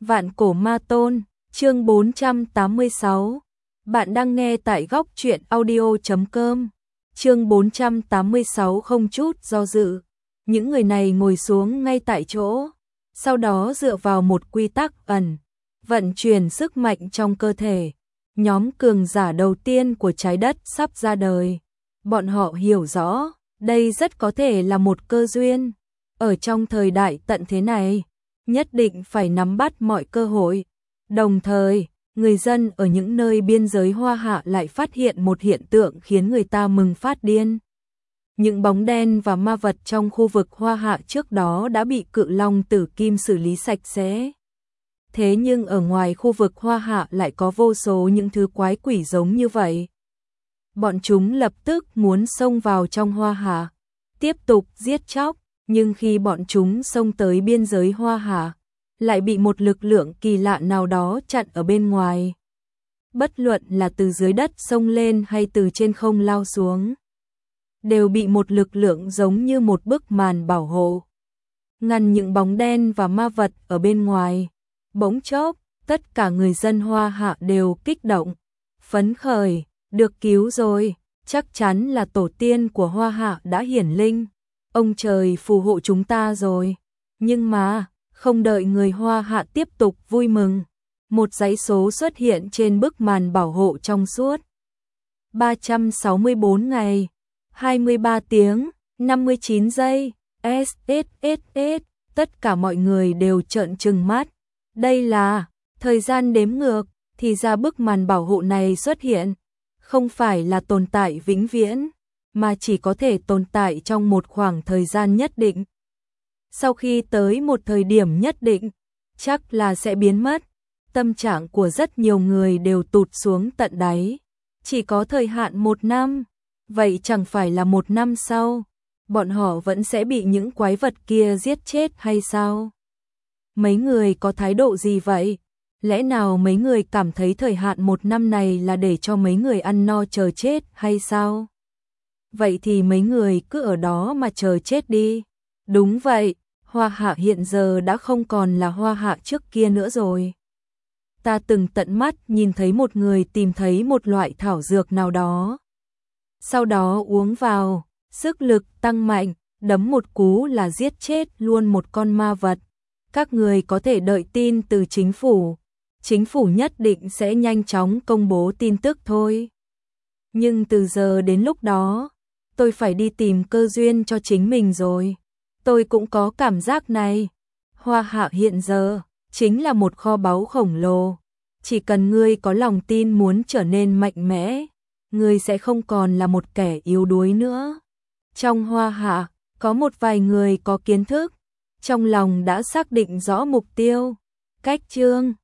Vạn cổ ma tôn, chương 486. Bạn đang nghe tại góc truyện audio.com. Chương 486 không chút do dự. Những người này ngồi xuống ngay tại chỗ, sau đó dựa vào một quy tắc ẩn, vận chuyển sức mạnh trong cơ thể. Nhóm cường giả đầu tiên của trái đất sắp ra đời. Bọn họ hiểu rõ, đây rất có thể là một cơ duyên. Ở trong thời đại tận thế này, nhất định phải nắm bắt mọi cơ hội. Đồng thời, người dân ở những nơi biên giới Hoa Hạ lại phát hiện một hiện tượng khiến người ta mừng phát điên. Những bóng đen và ma vật trong khu vực Hoa Hạ trước đó đã bị Cự Long Tử Kim xử lý sạch sẽ. Thế nhưng ở ngoài khu vực Hoa Hạ lại có vô số những thứ quái quỷ giống như vậy. Bọn chúng lập tức muốn xông vào trong Hoa Hạ, tiếp tục giết chóc, nhưng khi bọn chúng xông tới biên giới Hoa Hạ, lại bị một lực lượng kỳ lạ nào đó chặn ở bên ngoài. Bất luận là từ dưới đất xông lên hay từ trên không lao xuống, đều bị một lực lượng giống như một bức màn bảo hộ, ngăn những bóng đen và ma vật ở bên ngoài. Bỗng chốc, tất cả người dân Hoa Hạ đều kích động, phấn khởi, được cứu rồi, chắc chắn là tổ tiên của Hoa Hạ đã hiển linh, ông trời phù hộ chúng ta rồi. Nhưng mà, không đợi người Hoa Hạ tiếp tục vui mừng, một dãy số xuất hiện trên bức màn bảo hộ trong suốt 364 ngày, 23 tiếng, 59 giây, SSSS, tất cả mọi người đều trợn trừng mắt. Đây là thời gian đếm ngược, thì ra bức màn bảo hộ này xuất hiện, không phải là tồn tại vĩnh viễn, mà chỉ có thể tồn tại trong một khoảng thời gian nhất định. Sau khi tới một thời điểm nhất định, chắc là sẽ biến mất. Tâm trạng của rất nhiều người đều tụt xuống tận đáy. Chỉ có thời hạn 1 năm, vậy chẳng phải là 1 năm sau, bọn họ vẫn sẽ bị những quái vật kia giết chết hay sao? Mấy người có thái độ gì vậy? Lẽ nào mấy người cảm thấy thời hạn 1 năm này là để cho mấy người ăn no chờ chết hay sao? Vậy thì mấy người cứ ở đó mà chờ chết đi. Đúng vậy, Hoa Hạ hiện giờ đã không còn là Hoa Hạ trước kia nữa rồi. Ta từng tận mắt nhìn thấy một người tìm thấy một loại thảo dược nào đó. Sau đó uống vào, sức lực tăng mạnh, đấm một cú là giết chết luôn một con ma vật. Các người có thể đợi tin từ chính phủ. Chính phủ nhất định sẽ nhanh chóng công bố tin tức thôi. Nhưng từ giờ đến lúc đó, tôi phải đi tìm cơ duyên cho chính mình rồi. Tôi cũng có cảm giác này. Hoa Hạ hiện giờ chính là một kho báu khổng lồ. Chỉ cần ngươi có lòng tin muốn trở nên mạnh mẽ, ngươi sẽ không còn là một kẻ yếu đuối nữa. Trong Hoa Hạ, có một vài người có kiến thức, trong lòng đã xác định rõ mục tiêu. Cách chương